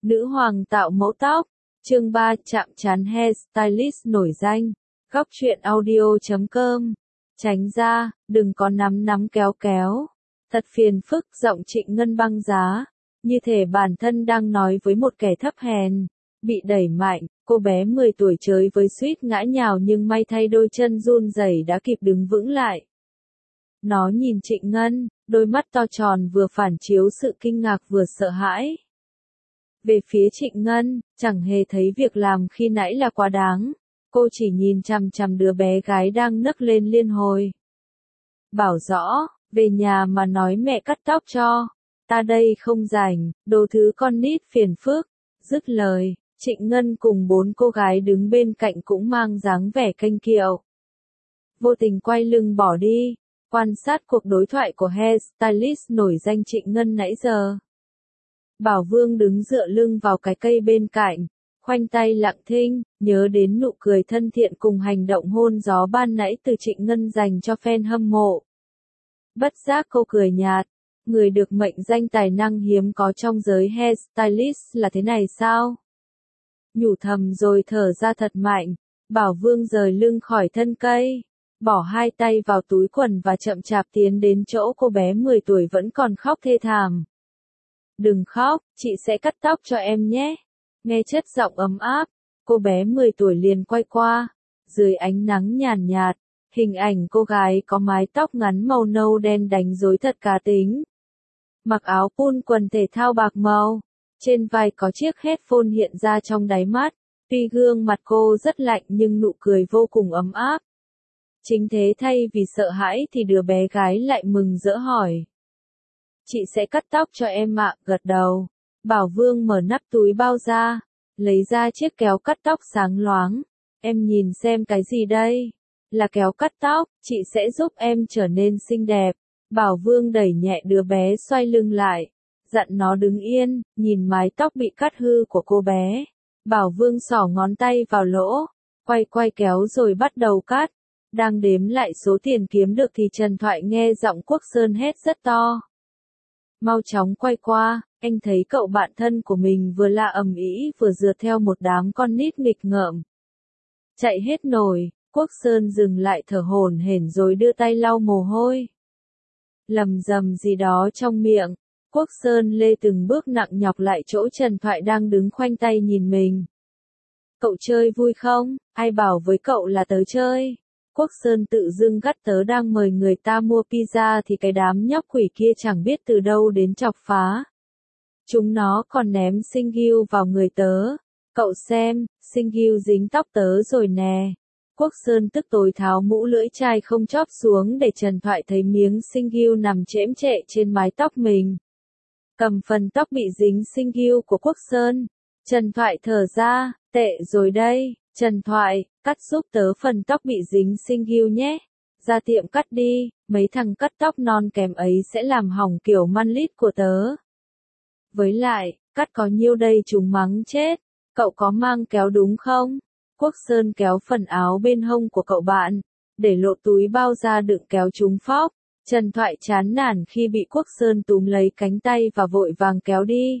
Nữ hoàng tạo mẫu tóc. Chương 3 chạm trán hairstylist nổi danh. Góc truyện audio.com. Tránh ra, đừng có nắm kéo kéo. Thật phiền phức, giọng Trịnh Ngân băng giá. Như thể bản thân đang nói với một kẻ thấp hèn. Bị đẩy mạnh, cô bé 10 tuổi chơi với suýt ngã nhào nhưng may thay đôi chân run rẩy đã kịp đứng vững lại. Nó nhìn Trịnh Ngân, đôi mắt to tròn vừa phản chiếu sự kinh ngạc vừa sợ hãi. Về phía Trịnh Ngân, chẳng hề thấy việc làm khi nãy là quá đáng. Cô chỉ nhìn chằm chằm đứa bé gái đang nấc lên liên hồi. Bảo rõ, về nhà mà nói mẹ cắt tóc cho. Ta đây không rảnh, đồ thứ con nít phiền phức. Dứt lời, Trịnh Ngân cùng 4 cô gái đứng bên cạnh cũng mang dáng vẻ kênh kiệu. Vô tình quay lưng bỏ đi, quan sát cuộc đối thoại của hairstylist nổi danh Trịnh Ngân nãy giờ. Bảo Vương đứng dựa lưng vào cái cây bên cạnh, khoanh tay lặng thinh, nhớ đến nụ cười thân thiện cùng hành động hôn gió ban nãy từ Trịnh Ngân dành cho fan hâm mộ. Bất giác cô cười nhạt, người được mệnh danh tài năng hiếm có trong giới hairstylist là thế này sao? Nhủ thầm rồi thở ra thật mạnh, Bảo Vương rời lưng khỏi thân cây, bỏ hai tay vào túi quần và chậm chạp tiến đến chỗ cô bé 10 tuổi vẫn còn khóc thê thảm. Đừng khóc, chị sẽ cắt tóc cho em nhé. Nghe chất giọng ấm áp, cô bé 10 tuổi liền quay qua. Dưới ánh nắng nhàn nhạt, hình ảnh cô gái có mái tóc ngắn màu nâu đen đánh rối thật cá tính. Mặc áo pun quần thể thao bạc màu, trên vai có chiếc headphone hiện ra trong đáy mắt. Tuy gương mặt cô rất lạnh nhưng nụ cười vô cùng ấm áp. Chính thế thay vì sợ hãi thì đứa bé gái lại mừng rỡ hỏi. Chị sẽ cắt tóc cho em ạ, gật đầu. Bảo Vương mở nắp túi bao ra, lấy ra chiếc kéo cắt tóc sáng loáng. Em nhìn xem cái gì đây? Là kéo cắt tóc, chị sẽ giúp em trở nên xinh đẹp. Bảo Vương đẩy nhẹ đứa bé xoay lưng lại, dặn nó đứng yên, nhìn mái tóc bị cắt hư của cô bé. Bảo Vương xỏ ngón tay vào lỗ, quay kéo rồi bắt đầu cắt. Đang đếm lại số tiền kiếm được thì Trần Thoại nghe giọng Quốc Sơn hét rất to. Mau chóng quay qua, anh thấy cậu bạn thân của mình vừa la ầm ĩ vừa rượt theo một đám con nít nghịch ngợm. Chạy hết nổi, Quốc Sơn dừng lại thở hổn hển rồi đưa tay lau mồ hôi. Lầm rầm gì đó trong miệng, Quốc Sơn lê từng bước nặng nhọc lại chỗ Trần Thoại đang đứng khoanh tay nhìn mình. Cậu chơi vui không? Ai bảo với cậu là tớ chơi? Quốc Sơn tự dưng gắt tớ đang mời người ta mua pizza thì cái đám nhóc quỷ kia chẳng biết từ đâu đến chọc phá. Chúng nó còn ném sinh ghiu vào người tớ. Cậu xem, sinh ghiu dính tóc tớ rồi nè. Quốc Sơn tức tối tháo mũ lưỡi chai không chóp xuống để Trần Thoại thấy miếng sinh ghiu nằm chễm chệ trên mái tóc mình. Cầm phần tóc bị dính sinh ghiu của Quốc Sơn. Trần Thoại thở ra, tệ rồi đây. Trần Thoại, cắt giúp tớ phần tóc bị dính sinh ghiu nhé. Ra tiệm cắt đi, mấy thằng cắt tóc non kém ấy sẽ làm hỏng kiểu man lít của tớ. Với lại, cắt có nhiêu đây chúng mắng chết. Cậu có mang kéo đúng không? Quốc Sơn kéo phần áo bên hông của cậu bạn, để lộ túi bao ra đựng kéo chúng phóc. Trần Thoại chán nản khi bị Quốc Sơn túm lấy cánh tay và vội vàng kéo đi.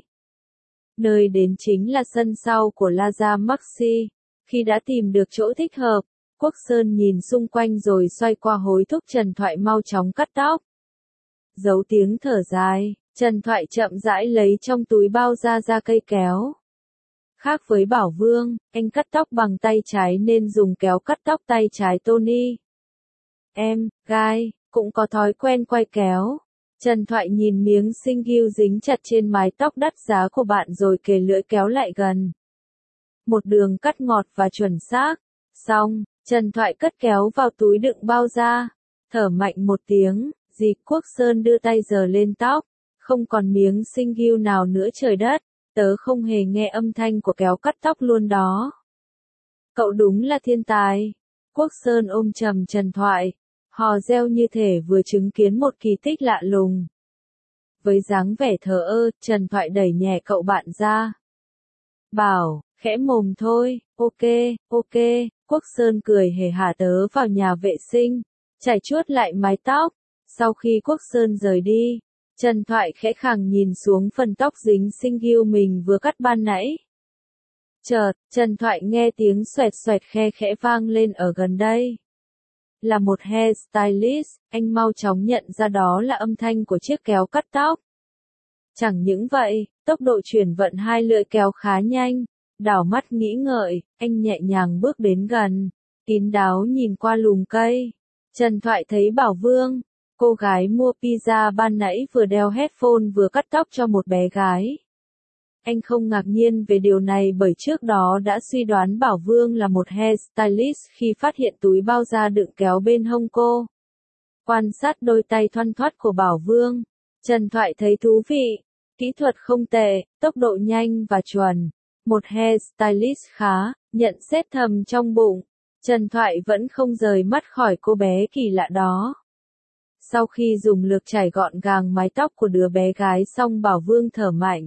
Nơi đến chính là sân sau của Plaza Maxi. Khi đã tìm được chỗ thích hợp, Quốc Sơn nhìn xung quanh rồi xoay qua hối thúc Trần Thoại mau chóng cắt tóc. Giấu tiếng thở dài, Trần Thoại chậm rãi lấy trong túi bao ra cây kéo. Khác với Bảo Vương, anh cắt tóc bằng tay trái nên dùng kéo cắt tóc tay trái Tony. Em, Gai, cũng có thói quen quay kéo. Trần Thoại nhìn miếng sinh ghiu dính chặt trên mái tóc đắt giá của bạn rồi kề lưỡi kéo lại gần. Một đường cắt ngọt và chuẩn xác. Xong, Trần Thoại cất kéo vào túi đựng bao da. Thở mạnh một tiếng, dì Quốc Sơn đưa tay giở lên tóc. Không còn miếng sinh ghiu nào nữa trời đất. Tớ không hề nghe âm thanh của kéo cắt tóc luôn đó. Cậu đúng là thiên tài. Quốc Sơn ôm chầm Trần Thoại, hò reo như thể vừa chứng kiến một kỳ tích lạ lùng. Với dáng vẻ thờ ơ, Trần Thoại đẩy nhẹ cậu bạn ra. Bảo, khẽ mồm thôi, ok. Quốc Sơn cười hề hả tớ vào nhà vệ sinh, chải chuốt lại mái tóc. Sau khi Quốc Sơn rời đi, Trần Thoại khẽ khàng nhìn xuống phần tóc dính sinh ghiu mình vừa cắt ban nãy. Chợt, Trần Thoại nghe tiếng xoẹt xoẹt khe khẽ vang lên ở gần đây. Là một hairstylist, anh mau chóng nhận ra đó là âm thanh của chiếc kéo cắt tóc. Chẳng những vậy, tốc độ chuyển vận hai lưỡi kéo khá nhanh. Đảo mắt nghĩ ngợi, anh nhẹ nhàng bước đến gần, kín đáo nhìn qua lùm cây. Trần Thoại thấy Bảo Vương, cô gái mua pizza ban nãy vừa đeo headphone vừa cắt tóc cho một bé gái. Anh không ngạc nhiên về điều này bởi trước đó đã suy đoán Bảo Vương là một hairstylist khi phát hiện túi bao da đựng kéo bên hông cô. Quan sát đôi tay thoăn thoắt của Bảo Vương, Trần Thoại thấy thú vị, kỹ thuật không tệ, tốc độ nhanh và chuẩn. Một hairstylist khá, nhận xét thầm trong bụng. Trần Thoại vẫn không rời mắt khỏi cô bé kỳ lạ đó. Sau khi dùng lược chải gọn gàng mái tóc của đứa bé gái xong Bảo Vương thở mạnh.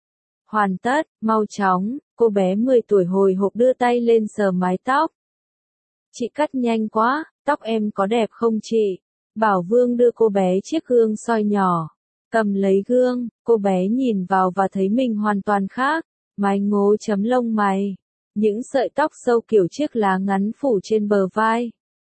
Hoàn tất, mau chóng, cô bé 10 tuổi hồi hộp đưa tay lên sờ mái tóc. Chị cắt nhanh quá, tóc em có đẹp không chị? Bảo Vương đưa cô bé chiếc gương soi nhỏ. Cầm lấy gương, cô bé nhìn vào và thấy mình hoàn toàn khác. Mái ngố chấm lông mày. Những sợi tóc sâu kiểu chiếc lá ngắn phủ trên bờ vai.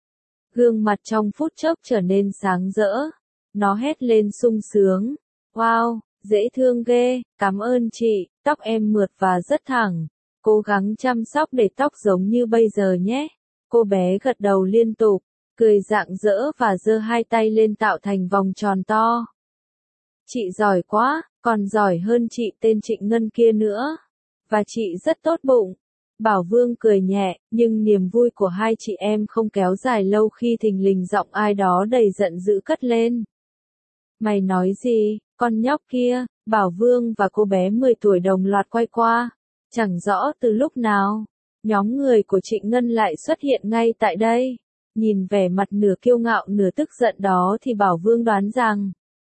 Gương mặt trong phút chốc trở nên sáng rỡ. Nó hét lên sung sướng. Wow, dễ thương ghê, cảm ơn chị, tóc em mượt và rất thẳng. Cố gắng chăm sóc để tóc giống như bây giờ nhé. Cô bé gật đầu liên tục, cười rạng rỡ và giơ hai tay lên tạo thành vòng tròn to. Chị giỏi quá, còn giỏi hơn chị tên Trịnh Ngân kia nữa. Và chị rất tốt bụng. Bảo Vương cười nhẹ, nhưng niềm vui của hai chị em không kéo dài lâu khi thình lình giọng ai đó đầy giận dữ cất lên. Mày nói gì, con nhóc kia? Bảo Vương và cô bé 10 tuổi đồng loạt quay qua. Chẳng rõ từ lúc nào, nhóm người của Trịnh Ngân lại xuất hiện ngay tại đây. Nhìn vẻ mặt nửa kiêu ngạo nửa tức giận đó thì Bảo Vương đoán rằng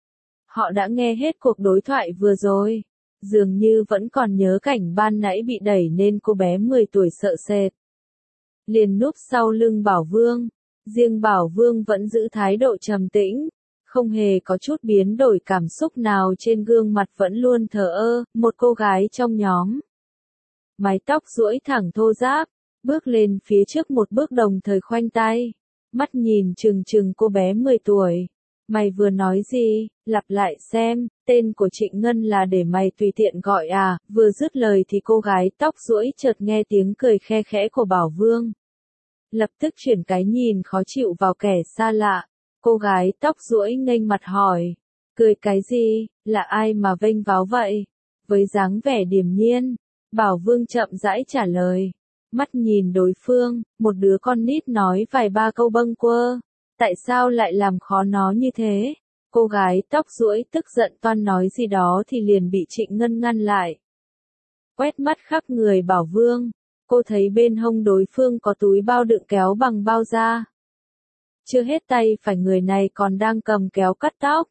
họ đã nghe hết cuộc đối thoại vừa rồi. Dường như vẫn còn nhớ cảnh ban nãy bị đẩy nên cô bé 10 tuổi sợ sệt. Liền núp sau lưng Bảo Vương. Riêng Bảo Vương vẫn giữ thái độ trầm tĩnh. Không hề có chút biến đổi cảm xúc nào trên gương mặt vẫn luôn thờ ơ, một cô gái trong nhóm. Mái tóc duỗi thẳng thô ráp, bước lên phía trước một bước đồng thời khoanh tay. Mắt nhìn trừng trừng cô bé 10 tuổi. Mày vừa nói gì, lặp lại xem, tên của Trịnh Ngân là để mày tùy tiện gọi à, vừa dứt lời thì cô gái tóc duỗi chợt nghe tiếng cười khe khẽ của Bảo Vương. Lập tức chuyển cái nhìn khó chịu vào kẻ xa lạ, cô gái tóc duỗi nghênh mặt hỏi, cười cái gì, là ai mà vênh váo vậy? Với dáng vẻ điềm nhiên, Bảo Vương chậm rãi trả lời, mắt nhìn đối phương, một đứa con nít nói vài ba câu bâng quơ. Tại sao lại làm khó nó như thế? Cô gái tóc duỗi tức giận toan nói gì đó thì liền bị Trịnh Ngân ngăn lại. Quét mắt khắp người Bảo Vương, cô thấy bên hông đối phương có túi bao đựng kéo bằng bao da. Chưa hết tay phải người này còn đang cầm kéo cắt tóc.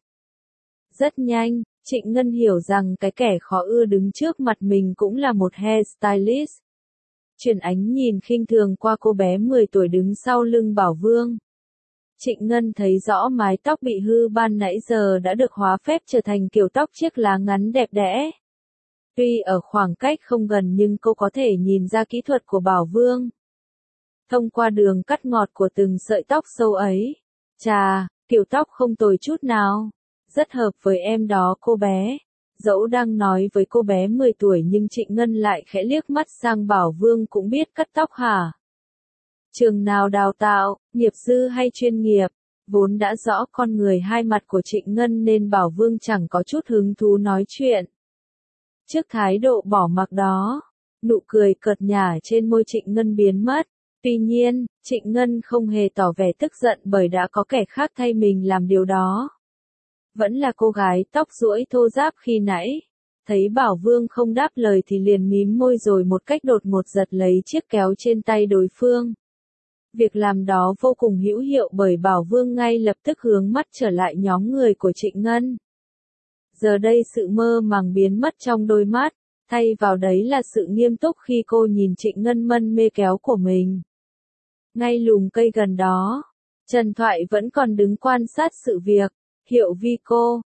Rất nhanh, Trịnh Ngân hiểu rằng cái kẻ khó ưa đứng trước mặt mình cũng là một hairstylist. Chuyển ánh nhìn khinh thường qua cô bé 10 tuổi đứng sau lưng Bảo Vương. Trịnh Ngân thấy rõ mái tóc bị hư ban nãy giờ đã được hóa phép trở thành kiểu tóc chiếc lá ngắn đẹp đẽ. Tuy ở khoảng cách không gần nhưng cô có thể nhìn ra kỹ thuật của Bảo Vương. Thông qua đường cắt ngọt của từng sợi tóc sâu ấy. Chà, kiểu tóc không tồi chút nào. Rất hợp với em đó cô bé. Dẫu đang nói với cô bé 10 tuổi nhưng Trịnh Ngân lại khẽ liếc mắt sang Bảo Vương cũng biết cắt tóc hả? Trường nào đào tạo, nghiệp dư hay chuyên nghiệp, vốn đã rõ con người hai mặt của Trịnh Ngân nên Bảo Vương chẳng có chút hứng thú nói chuyện. Trước thái độ bỏ mặc đó, nụ cười cợt nhả trên môi Trịnh Ngân biến mất. Tuy nhiên, Trịnh Ngân không hề tỏ vẻ tức giận bởi đã có kẻ khác thay mình làm điều đó. Vẫn là cô gái tóc duỗi thô ráp khi nãy. Thấy Bảo Vương không đáp lời thì liền mím môi rồi một cách đột ngột giật lấy chiếc kéo trên tay đối phương. Việc làm đó vô cùng hữu hiệu bởi Bảo Vương ngay lập tức hướng mắt trở lại nhóm người của Trịnh Ngân. Giờ đây sự mơ màng biến mất trong đôi mắt, thay vào đấy là sự nghiêm túc khi cô nhìn Trịnh Ngân mân mê kéo của mình. Ngay lùm cây gần đó, Trần Thoại vẫn còn đứng quan sát sự việc. Hiệu Vico,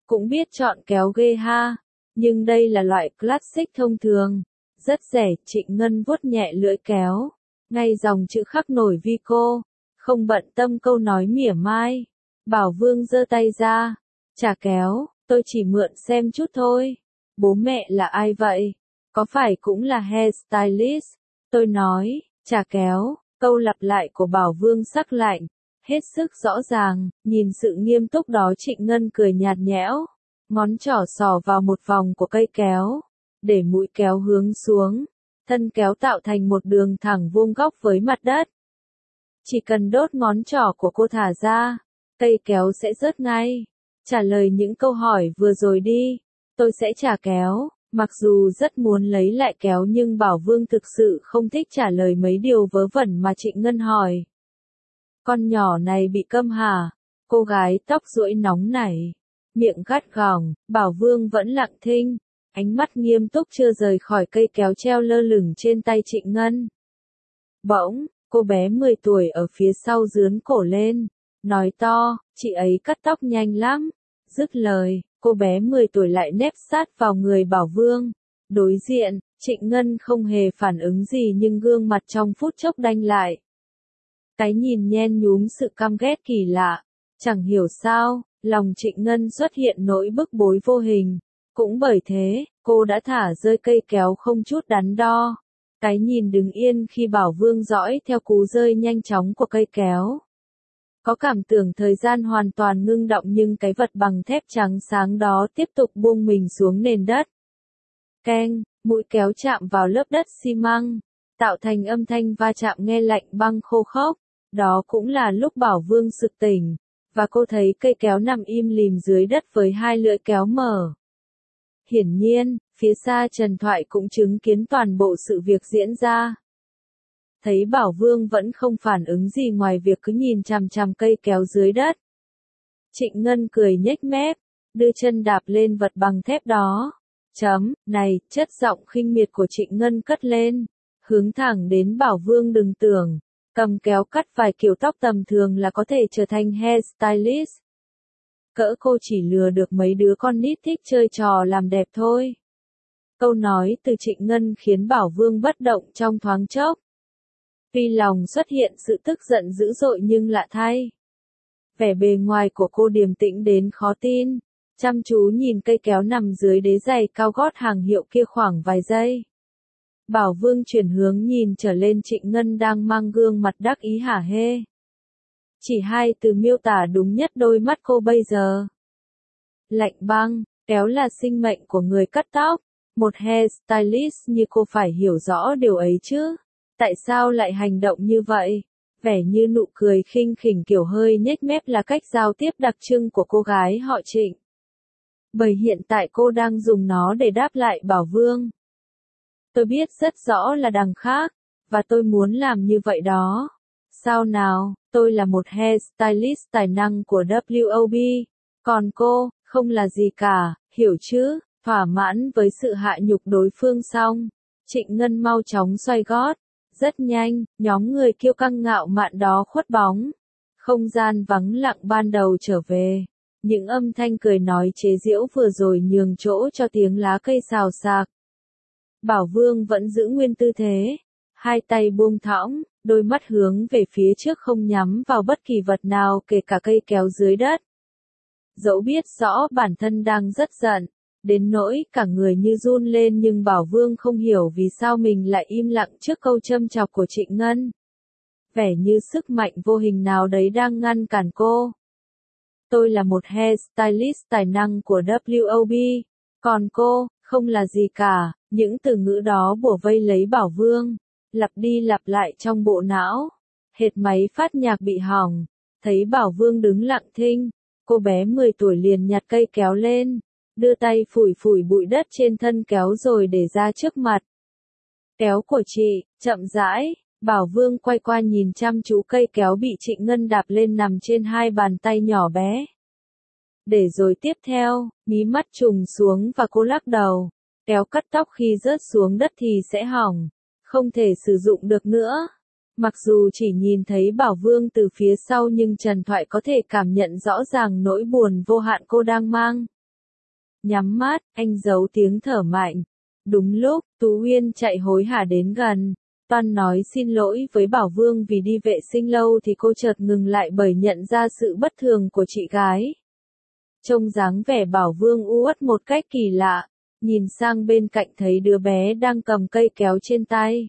cũng biết chọn kéo ghê ha. Nhưng đây là loại classic thông thường. Rất rẻ, Trịnh Ngân vuốt nhẹ lưỡi kéo. Ngay dòng chữ khắc nổi Vico. Không bận tâm câu nói mỉa mai. Bảo Vương giơ tay ra. Chả kéo, tôi chỉ mượn xem chút thôi. Bố mẹ là ai vậy? Có phải cũng là hairstylist? Tôi nói, chả kéo. Câu lặp lại của Bảo Vương sắc lạnh. Hết sức rõ ràng, nhìn sự nghiêm túc đó Trịnh Ngân cười nhạt nhẽo. Ngón trỏ sò vào một vòng của cây kéo. Để mũi kéo hướng xuống. Thân kéo tạo thành một đường thẳng vuông góc với mặt đất. Chỉ cần đốt ngón trỏ của cô thả ra, cây kéo sẽ rớt ngay. Trả lời những câu hỏi vừa rồi đi. Tôi sẽ trả kéo. Mặc dù rất muốn lấy lại kéo nhưng Bảo Vương thực sự không thích trả lời mấy điều vớ vẩn mà Trịnh Ngân hỏi. Con nhỏ này bị câm hả? Cô gái tóc rũi nóng nảy. Miệng gắt gỏng, Bảo Vương vẫn lặng thinh. Ánh mắt nghiêm túc chưa rời khỏi cây kéo treo lơ lửng trên tay Trịnh Ngân. Bỗng, cô bé 10 tuổi ở phía sau giương cổ lên. Nói to, chị ấy cắt tóc nhanh lắm. Dứt lời, cô bé 10 tuổi lại nép sát vào người Bảo Vương. Đối diện, Trịnh Ngân không hề phản ứng gì nhưng gương mặt trong phút chốc đanh lại. Cái nhìn nhen nhúm sự căm ghét kỳ lạ. Chẳng hiểu sao, lòng Trịnh Ngân xuất hiện nỗi bức bối vô hình. Cũng bởi thế, cô đã thả rơi cây kéo không chút đắn đo. Cái nhìn đứng yên khi Bảo Vương dõi theo cú rơi nhanh chóng của cây kéo. Có cảm tưởng thời gian hoàn toàn ngưng động nhưng cái vật bằng thép trắng sáng đó tiếp tục buông mình xuống nền đất. Keng, mũi kéo chạm vào lớp đất xi măng, tạo thành âm thanh va chạm nghe lạnh băng khô khốc. Đó cũng là lúc Bảo Vương sực tỉnh, và cô thấy cây kéo nằm im lìm dưới đất với hai lưỡi kéo mở. Hiển nhiên, phía xa Trần Thoại cũng chứng kiến toàn bộ sự việc diễn ra. Thấy Bảo Vương vẫn không phản ứng gì ngoài việc cứ nhìn chằm chằm cây kéo dưới đất. Trịnh Ngân cười nhếch mép, đưa chân đạp lên vật bằng thép đó. Này, chất giọng khinh miệt của Trịnh Ngân cất lên, hướng thẳng đến Bảo Vương đừng tưởng, cầm kéo cắt vài kiểu tóc tầm thường là có thể trở thành hairstylist. Cỡ cô chỉ lừa được mấy đứa con nít thích chơi trò làm đẹp thôi. Câu nói từ Trịnh Ngân khiến Bảo Vương bất động trong thoáng chốc. Tuy lòng xuất hiện sự tức giận dữ dội nhưng lạ thay. Vẻ bề ngoài của cô điềm tĩnh đến khó tin, chăm chú nhìn cây kéo nằm dưới đế giày cao gót hàng hiệu kia khoảng vài giây. Bảo Vương chuyển hướng nhìn trở lên Trịnh Ngân đang mang gương mặt đắc ý hả hê. Chỉ hai từ miêu tả đúng nhất đôi mắt cô bây giờ. Lạnh băng, kéo là sinh mệnh của người cắt tóc. Một hairstylist như cô phải hiểu rõ điều ấy chứ. Tại sao lại hành động như vậy? Vẻ như nụ cười khinh khỉnh kiểu hơi nhếch mép là cách giao tiếp đặc trưng của cô gái họ Trịnh. Bởi hiện tại cô đang dùng nó để đáp lại Bảo Vương. Tôi biết rất rõ là đằng khác, và tôi muốn làm như vậy đó. Sao nào, tôi là một hairstylist tài năng của WOB, còn cô, không là gì cả, hiểu chứ? Thỏa mãn với sự hạ nhục đối phương xong, Trịnh Ngân mau chóng xoay gót. Rất nhanh, nhóm người kiêu căng ngạo mạn đó khuất bóng. Không gian vắng lặng ban đầu trở về. Những âm thanh cười nói chế giễu vừa rồi nhường chỗ cho tiếng lá cây xào xạc. Bảo Vương vẫn giữ nguyên tư thế. Hai tay buông thõng, đôi mắt hướng về phía trước không nhắm vào bất kỳ vật nào kể cả cây kéo dưới đất. Dẫu biết rõ bản thân đang rất giận, đến nỗi cả người như run lên nhưng Bảo Vương không hiểu vì sao mình lại im lặng trước câu châm chọc của Trịnh Ngân. Vẻ như sức mạnh vô hình nào đấy đang ngăn cản cô. Tôi là một hairstylist tài năng của WOB, còn cô, không là gì cả. Những từ ngữ đó bủa vây lấy Bảo Vương, lặp đi lặp lại trong bộ não. Hệt máy phát nhạc bị hỏng, thấy Bảo Vương đứng lặng thinh, cô bé 10 tuổi liền nhặt cây kéo lên. Đưa tay phủi phủi bụi đất trên thân kéo rồi để ra trước mặt. Kéo của chị, chậm rãi, Bảo Vương quay qua nhìn chăm chú cây kéo bị Trịnh Ngân đạp lên nằm trên hai bàn tay nhỏ bé. Để rồi tiếp theo, mí mắt trùng xuống và cô lắc đầu. Kéo cắt tóc khi rớt xuống đất thì sẽ hỏng, không thể sử dụng được nữa. Mặc dù chỉ nhìn thấy Bảo Vương từ phía sau nhưng Trần Thoại có thể cảm nhận rõ ràng nỗi buồn vô hạn cô đang mang. Nhắm mắt, anh giấu tiếng thở mạnh. Đúng lúc, Tú Uyên chạy hối hả đến gần. Toan nói xin lỗi với Bảo Vương vì đi vệ sinh lâu thì cô chợt ngừng lại bởi nhận ra sự bất thường của chị gái. Trông dáng vẻ Bảo Vương u uất một cách kỳ lạ, nhìn sang bên cạnh thấy đứa bé đang cầm cây kéo trên tay.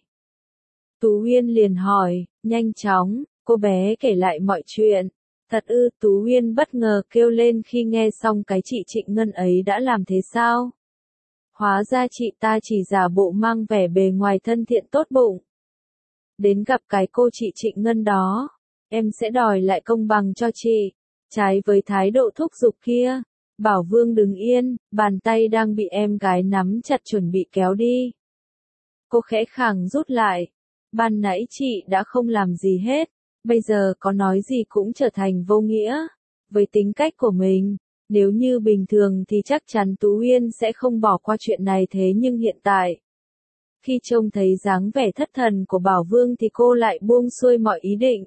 Tú Uyên liền hỏi, nhanh chóng, cô bé kể lại mọi chuyện. Thật ư? Tú Uyên bất ngờ kêu lên khi nghe xong cái chị Trịnh Ngân ấy đã làm thế sao? Hóa ra chị ta chỉ giả bộ mang vẻ bề ngoài thân thiện tốt bụng. Đến gặp cái cô chị Trịnh Ngân đó, em sẽ đòi lại công bằng cho chị. Trái với thái độ thúc giục kia, Bảo Vương đứng yên, bàn tay đang bị em gái nắm chặt chuẩn bị kéo đi. Cô khẽ khàng rút lại. Ban nãy chị đã không làm gì hết, bây giờ có nói gì cũng trở thành vô nghĩa. Với tính cách của mình, nếu như bình thường thì chắc chắn Tú Uyên sẽ không bỏ qua chuyện này, thế nhưng hiện tại, khi trông thấy dáng vẻ thất thần của Bảo Vương thì cô lại buông xuôi mọi ý định.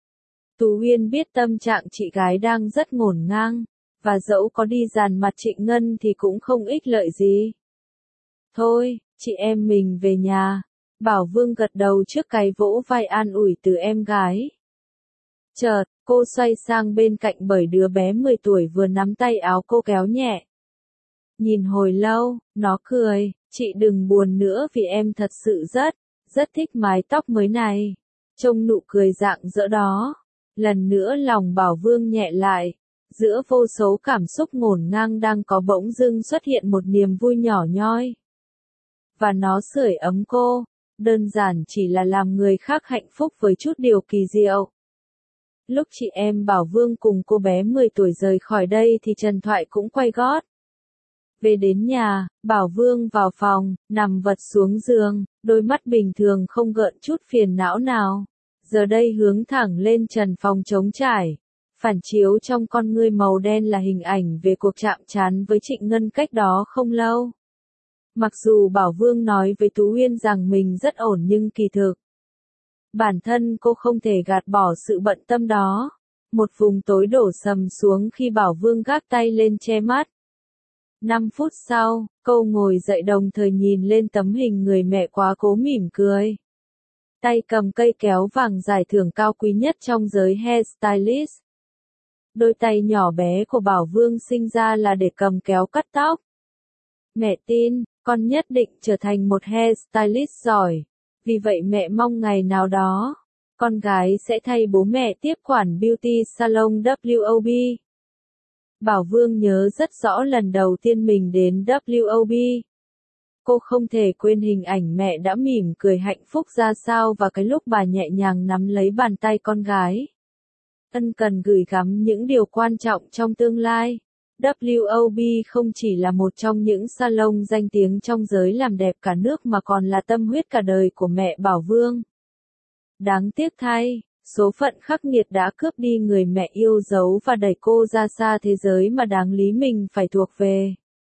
Tú Uyên biết tâm trạng chị gái đang rất ngổn ngang, và dẫu có đi dàn mặt Trịnh Ngân thì cũng không ích lợi gì. Thôi, chị em mình về nhà. Bảo Vương gật đầu trước cái vỗ vai an ủi từ em gái. Chợt, cô xoay sang bên cạnh bởi đứa bé 10 tuổi vừa nắm tay áo cô kéo nhẹ. Nhìn hồi lâu, nó cười, chị đừng buồn nữa vì em thật sự rất thích mái tóc mới này. Trông nụ cười rạng rỡ đó. Lần nữa lòng Bảo Vương nhẹ lại. Giữa vô số cảm xúc ngổn ngang đang có bỗng dưng xuất hiện một niềm vui nhỏ nhoi. Và nó sưởi ấm cô. Đơn giản chỉ là làm người khác hạnh phúc với chút điều kỳ diệu. Lúc chị em Bảo Vương cùng cô bé 10 tuổi rời khỏi đây thì Trần Thoại cũng quay gót. Về đến nhà, Bảo Vương vào phòng, nằm vật xuống giường, đôi mắt bình thường không gợn chút phiền não nào. Giờ đây hướng thẳng lên trần phòng trống trải. Phản chiếu trong con ngươi màu đen là hình ảnh về cuộc chạm trán với Trịnh Ngân cách đó không lâu. Mặc dù Bảo Vương nói với Tú Uyên rằng mình rất ổn nhưng kỳ thực, bản thân cô không thể gạt bỏ sự bận tâm đó. Một vùng tối đổ sầm xuống khi Bảo Vương gác tay lên che mắt. 5 phút sau, cô ngồi dậy đồng thời nhìn lên tấm hình người mẹ quá cố mỉm cười. Tay cầm cây kéo vàng giải thưởng cao quý nhất trong giới hairstylist. Đôi tay nhỏ bé của Bảo Vương sinh ra là để cầm kéo cắt tóc. Mẹ tin, con nhất định trở thành một hairstylist giỏi. Vì vậy mẹ mong ngày nào đó, con gái sẽ thay bố mẹ tiếp quản beauty salon WOB. Bảo Vương nhớ rất rõ lần đầu tiên mình đến WOB. Cô không thể quên hình ảnh mẹ đã mỉm cười hạnh phúc ra sao và cái lúc bà nhẹ nhàng nắm lấy bàn tay con gái. Ân cần gửi gắm những điều quan trọng trong tương lai. WOB không chỉ là một trong những salon danh tiếng trong giới làm đẹp cả nước mà còn là tâm huyết cả đời của mẹ Bảo Vương. Đáng tiếc thay, số phận khắc nghiệt đã cướp đi người mẹ yêu dấu và đẩy cô ra xa thế giới mà đáng lý mình phải thuộc về.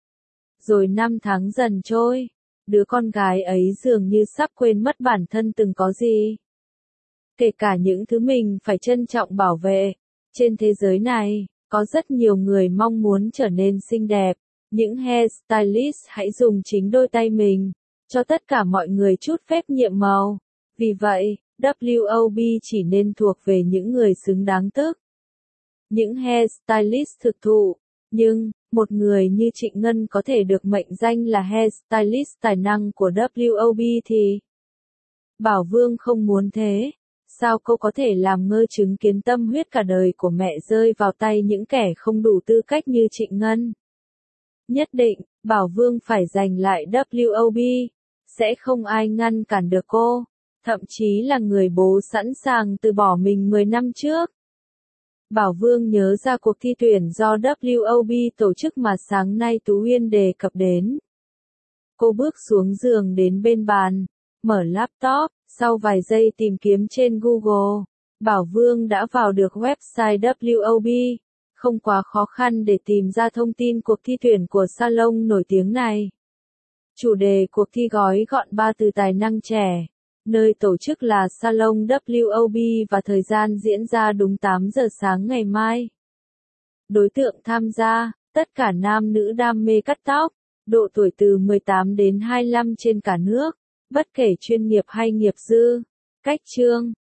Rồi 5 tháng dần trôi, đứa con gái ấy dường như sắp quên mất bản thân từng có gì. Kể cả những thứ mình phải trân trọng bảo vệ. Trên thế giới này, có rất nhiều người mong muốn trở nên xinh đẹp. Những hairstylist hãy dùng chính đôi tay mình, cho tất cả mọi người chút phép nhiệm màu. Vì vậy, WOB chỉ nên thuộc về những người xứng đáng tức. Những hairstylist thực thụ. Nhưng, một người như Trịnh Ngân có thể được mệnh danh là hairstylist tài năng của WOB thì Bảo Vương không muốn thế. Sao cô có thể làm ngơ chứng kiến tâm huyết cả đời của mẹ rơi vào tay những kẻ không đủ tư cách như Trịnh Ngân? Nhất định, Bảo Vương phải giành lại WOB. Sẽ không ai ngăn cản được cô. Thậm chí là người bố sẵn sàng từ bỏ mình 10 năm trước. Bảo Vương nhớ ra cuộc thi tuyển do WOB tổ chức mà sáng nay Tú Uyên đề cập đến. Cô bước xuống giường đến bên bàn, mở laptop, sau vài giây tìm kiếm trên Google, Bảo Vương đã vào được website WOB. Không quá khó khăn để tìm ra thông tin cuộc thi tuyển của salon nổi tiếng này. Chủ đề cuộc thi gói gọn 3 từ tài năng trẻ. Nơi tổ chức là salon WOB và thời gian diễn ra đúng 8 giờ sáng ngày mai. Đối tượng tham gia, Tất cả nam nữ đam mê cắt tóc, độ tuổi từ 18 đến 25 trên cả nước, bất kể chuyên nghiệp hay nghiệp dư. Cách chương